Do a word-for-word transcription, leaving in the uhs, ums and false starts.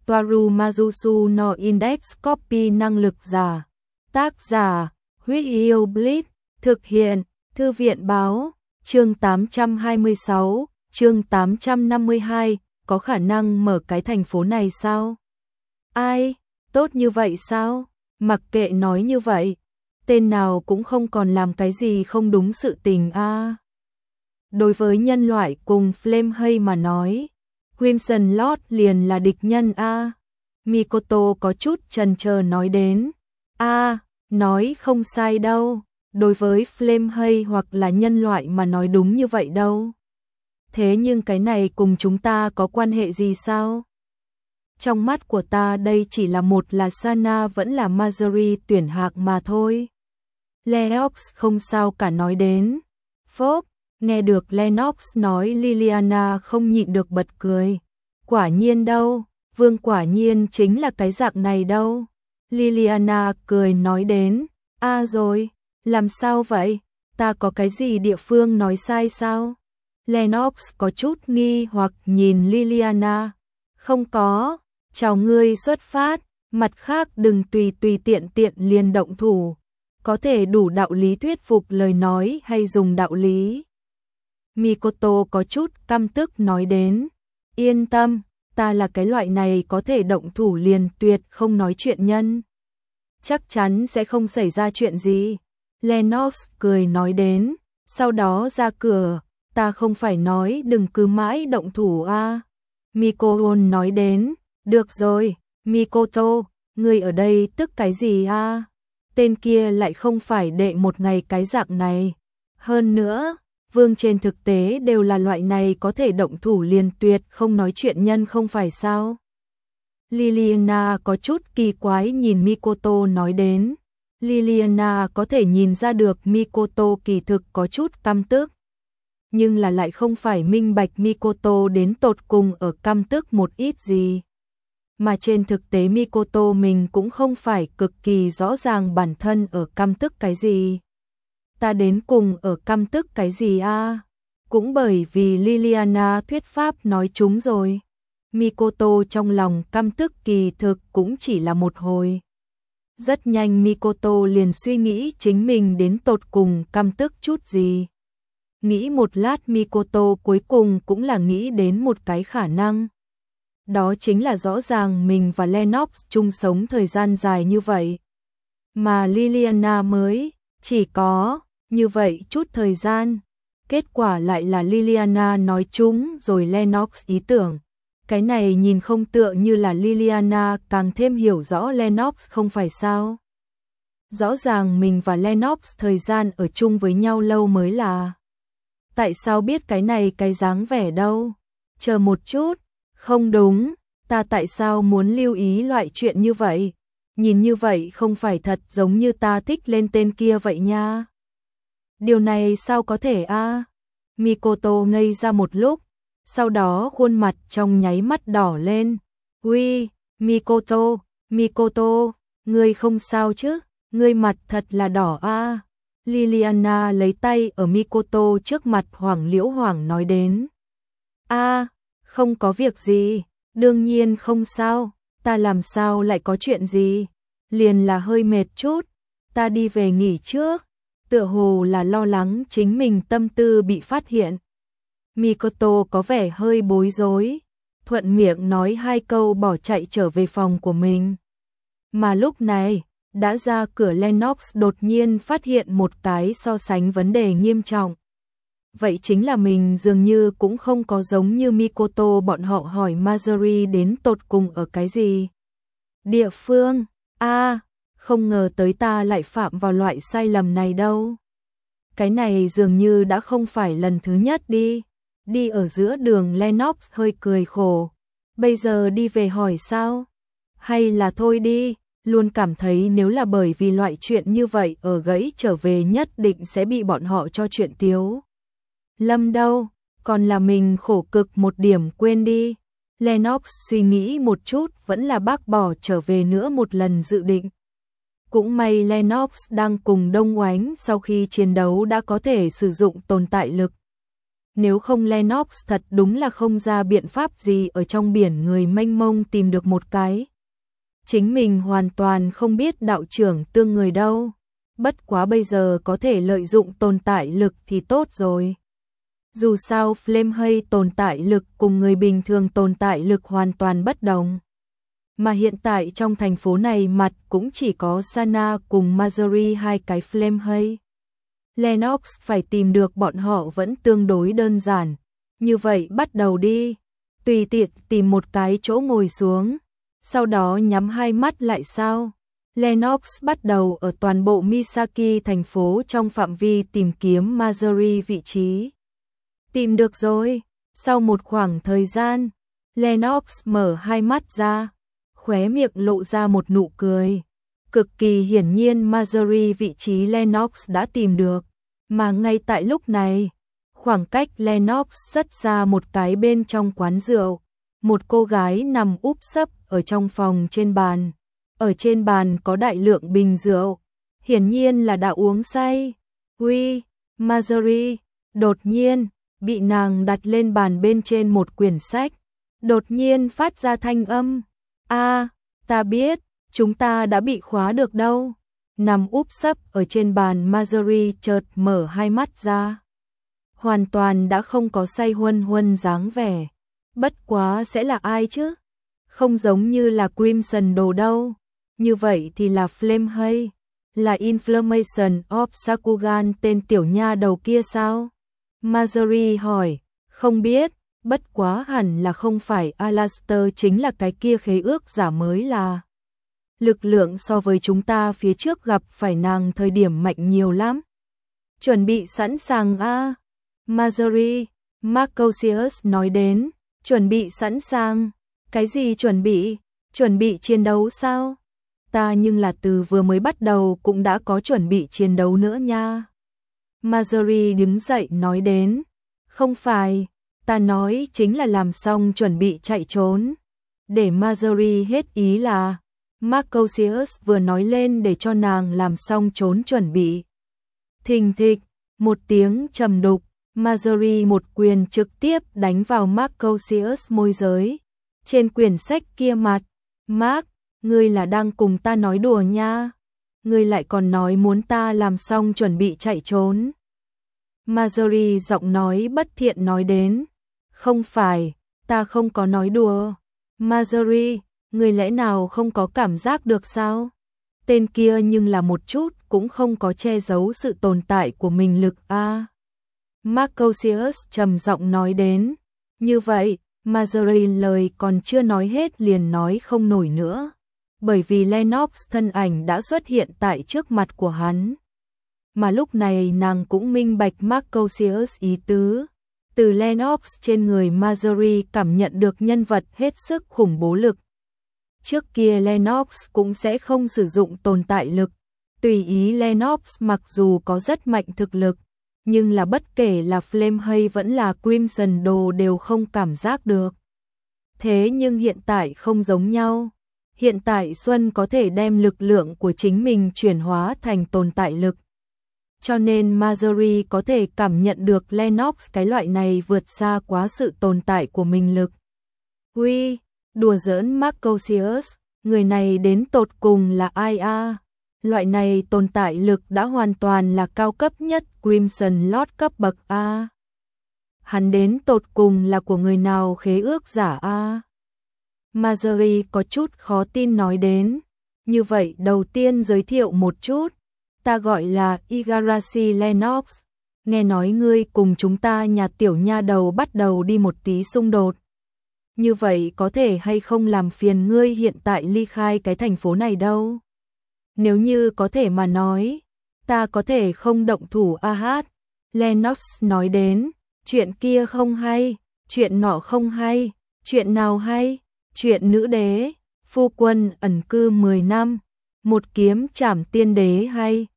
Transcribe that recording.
Toaru Majusu no Index Copy năng lực giả. Tác giả, Huyết Yêu Blitz, thực hiện, Thư viện báo, chương tám trăm hai mươi sáu, chương tám trăm năm mươi hai, có khả năng mở cái thành phố này sao? Ai, tốt như vậy sao? Mặc kệ nói như vậy, tên nào cũng không còn làm cái gì không đúng sự tình a. À. Đối với nhân loại cùng Flamehay mà nói, Crimson Lord liền là địch nhân a. À. Mikoto có chút chần chờ nói đến. A, à, nói không sai đâu, đối với Flamehay hoặc là nhân loại mà nói đúng như vậy đâu. Thế nhưng cái này cùng chúng ta có quan hệ gì sao? Trong mắt của ta đây chỉ là một là Sana vẫn là Marjorie tuyển hạc mà thôi. Lennox không sao cả nói đến. Phốp, nghe được Lennox nói Liliana không nhịn được bật cười. Quả nhiên đâu, Vương quả nhiên chính là cái dạng này đâu. Liliana cười nói đến. A à rồi, làm sao vậy? Ta có cái gì địa phương nói sai sao? Lennox có chút nghi hoặc nhìn Liliana. Không có, chào ngươi xuất phát, mặt khác đừng tùy tùy tiện tiện liền động thủ. Có thể đủ đạo lý thuyết phục lời nói hay dùng đạo lý. Mikoto có chút căm tức nói đến. Yên tâm, ta là cái loại này có thể động thủ liền tuyệt không nói chuyện nhân. Chắc chắn sẽ không xảy ra chuyện gì. Lennox cười nói đến. Sau đó ra cửa, ta không phải nói đừng cứ mãi động thủ a. À. Mikoto nói đến. Được rồi, Mikoto, ngươi ở đây tức cái gì a? À? Tên kia lại không phải đệ một ngày cái dạng này. Hơn nữa, Vương trên thực tế đều là loại này có thể động thủ liền tuyệt không nói chuyện nhân không phải sao? Liliana có chút kỳ quái nhìn Mikoto nói đến. Liliana có thể nhìn ra được Mikoto kỳ thực có chút căm tức. Nhưng là lại không phải minh bạch Mikoto đến tột cùng ở căm tức một ít gì. Mà trên thực tế Mikoto mình cũng không phải cực kỳ rõ ràng bản thân ở căm tức cái gì. Ta đến cùng ở căm tức cái gì a? À? Cũng bởi vì Liliana thuyết pháp nói chúng rồi. Mikoto trong lòng căm tức kỳ thực cũng chỉ là một hồi. Rất nhanh Mikoto liền suy nghĩ chính mình đến tột cùng căm tức chút gì. Nghĩ một lát Mikoto cuối cùng cũng là nghĩ đến một cái khả năng. Đó chính là rõ ràng mình và Lennox chung sống thời gian dài như vậy. Mà Liliana mới chỉ có như vậy chút thời gian. Kết quả lại là Liliana nói chúng rồi Lennox ý tưởng. Cái này nhìn không tựa như là Liliana càng thêm hiểu rõ Lennox không phải sao. Rõ ràng mình và Lennox thời gian ở chung với nhau lâu mới là. Tại sao biết cái này cái dáng vẻ đâu? Chờ một chút. Không đúng, ta tại sao muốn lưu ý loại chuyện như vậy? Nhìn như vậy không phải thật giống như ta thích lên tên kia vậy nha. Điều này sao có thể a? À? Mikoto ngây ra một lúc, sau đó khuôn mặt trong nháy mắt đỏ lên. Ui, Mikoto, Mikoto, ngươi không sao chứ? Ngươi mặt thật là đỏ a. À? Liliana lấy tay ở Mikoto trước mặt hoảng liễu hoảng nói đến. A. À, không có việc gì, đương nhiên không sao, ta làm sao lại có chuyện gì, liền là hơi mệt chút, ta đi về nghỉ trước, tựa hồ là lo lắng chính mình tâm tư bị phát hiện. Mikoto có vẻ hơi bối rối, thuận miệng nói hai câu bỏ chạy trở về phòng của mình. Mà lúc này, đã ra cửa Lennox đột nhiên phát hiện một cái so sánh vấn đề nghiêm trọng. Vậy chính là mình dường như cũng không có giống như Mikoto bọn họ hỏi Marjorie đến tột cùng ở cái gì. Địa phương, a à, không ngờ tới ta lại phạm vào loại sai lầm này đâu. Cái này dường như đã không phải lần thứ nhất đi. Đi ở giữa đường Lennox hơi cười khổ. Bây giờ đi về hỏi sao? Hay là thôi đi, luôn cảm thấy nếu là bởi vì loại chuyện như vậy ở gãy trở về nhất định sẽ bị bọn họ cho chuyện tiếu. Lâm đâu, còn là mình khổ cực một điểm quên đi. Lennox suy nghĩ một chút vẫn là bác bỏ trở về nữa một lần dự định. Cũng may Lennox đang cùng Đông Oánh sau khi chiến đấu đã có thể sử dụng tồn tại lực. Nếu không Lennox thật đúng là không ra biện pháp gì ở trong biển người mênh mông tìm được một cái. Chính mình hoàn toàn không biết đạo trưởng tương người đâu. Bất quá bây giờ có thể lợi dụng tồn tại lực thì tốt rồi. Dù sao Flame hay tồn tại lực cùng người bình thường tồn tại lực hoàn toàn bất đồng. Mà hiện tại trong thành phố này mặt cũng chỉ có Sana cùng Marjorie hai cái Flame hay. Lennox phải tìm được bọn họ vẫn tương đối đơn giản. Như vậy bắt đầu đi. Tùy tiện tìm một cái chỗ ngồi xuống. Sau đó nhắm hai mắt lại sao. Lennox bắt đầu ở toàn bộ Misaki thành phố trong phạm vi tìm kiếm Marjorie vị trí. Tìm được rồi. Sau một khoảng thời gian, Lennox mở hai mắt ra, khóe miệng lộ ra một nụ cười. Cực kỳ hiển nhiên Marjorie vị trí Lennox đã tìm được, mà ngay tại lúc này, khoảng cách Lennox rất xa một cái bên trong quán rượu, một cô gái nằm úp sấp ở trong phòng trên bàn. Ở trên bàn có đại lượng bình rượu, hiển nhiên là đã uống say. Uy, Marjorie, đột nhiên, bị nàng đặt lên bàn bên trên một quyển sách, đột nhiên phát ra thanh âm. A, ta biết, chúng ta đã bị khóa được đâu. Nằm úp sấp ở trên bàn Marjorie chợt mở hai mắt ra. Hoàn toàn đã không có say huân huân dáng vẻ. Bất quá sẽ là ai chứ? Không giống như là Crimson đồ đâu. Như vậy thì là Flame hay? Là Inflammation of Sakugan tên tiểu nha đầu kia sao? Marjorie hỏi, không biết, bất quá hẳn là không phải Alastair chính là cái kia khế ước giả mới là. Lực lượng so với chúng ta phía trước gặp phải nàng thời điểm mạnh nhiều lắm. Chuẩn bị sẵn sàng a à? Marjorie, Marcosius nói đến, chuẩn bị sẵn sàng. Cái gì chuẩn bị? Chuẩn bị chiến đấu sao? Ta nhưng là từ vừa mới bắt đầu cũng đã có chuẩn bị chiến đấu nữa nha. Marjorie đứng dậy nói đến, không phải, ta nói chính là làm xong chuẩn bị chạy trốn. Để Marjorie hết ý là, Marcosius vừa nói lên để cho nàng làm xong trốn chuẩn bị. Thình thịch, một tiếng trầm đục, Marjorie một quyền trực tiếp đánh vào Marcosius môi giới. Trên quyển sách kia mặt, Mark, ngươi là đang cùng ta nói đùa nha. Ngươi lại còn nói muốn ta làm xong chuẩn bị chạy trốn. Marjorie giọng nói bất thiện nói đến, không phải, ta không có nói đùa. Marjorie, ngươi lẽ nào không có cảm giác được sao? Tên kia nhưng là một chút cũng không có che giấu sự tồn tại của mình lực a. À. Marcosius trầm giọng nói đến, như vậy, Marjorie lời còn chưa nói hết liền nói không nổi nữa, bởi vì Lennox thân ảnh đã xuất hiện tại trước mặt của hắn. Mà lúc này nàng cũng minh bạch Marcosius ý tứ. Từ Lennox trên người Marjorie cảm nhận được nhân vật hết sức khủng bố lực. Trước kia Lennox cũng sẽ không sử dụng tồn tại lực. Tùy ý Lennox mặc dù có rất mạnh thực lực, nhưng là bất kể là Flame hay vẫn là Crimson đồ đều không cảm giác được. Thế nhưng hiện tại không giống nhau. Hiện tại Xuân có thể đem lực lượng của chính mình chuyển hóa thành tồn tại lực. Cho nên Marjorie có thể cảm nhận được Lennox cái loại này vượt xa quá sự tồn tại của mình lực. Uy, đùa giỡn Marcosius, người này đến tột cùng là ai a? Loại này tồn tại lực đã hoàn toàn là cao cấp nhất Crimson Lord cấp bậc a. Hắn đến tột cùng là của người nào khế ước giả a? Marjorie có chút khó tin nói đến. Như vậy đầu tiên giới thiệu một chút. Ta gọi là Igarashi Lennox. Nghe nói ngươi cùng chúng ta nhà tiểu nha đầu bắt đầu đi một tí xung đột. Như vậy có thể hay không làm phiền ngươi hiện tại ly khai cái thành phố này đâu. Nếu như có thể mà nói, ta có thể không động thủ a hát. Lennox nói đến, chuyện kia không hay, chuyện nọ không hay, chuyện nào hay, chuyện nữ đế, phu quân ẩn cư mười năm, một kiếm trảm tiên đế hay,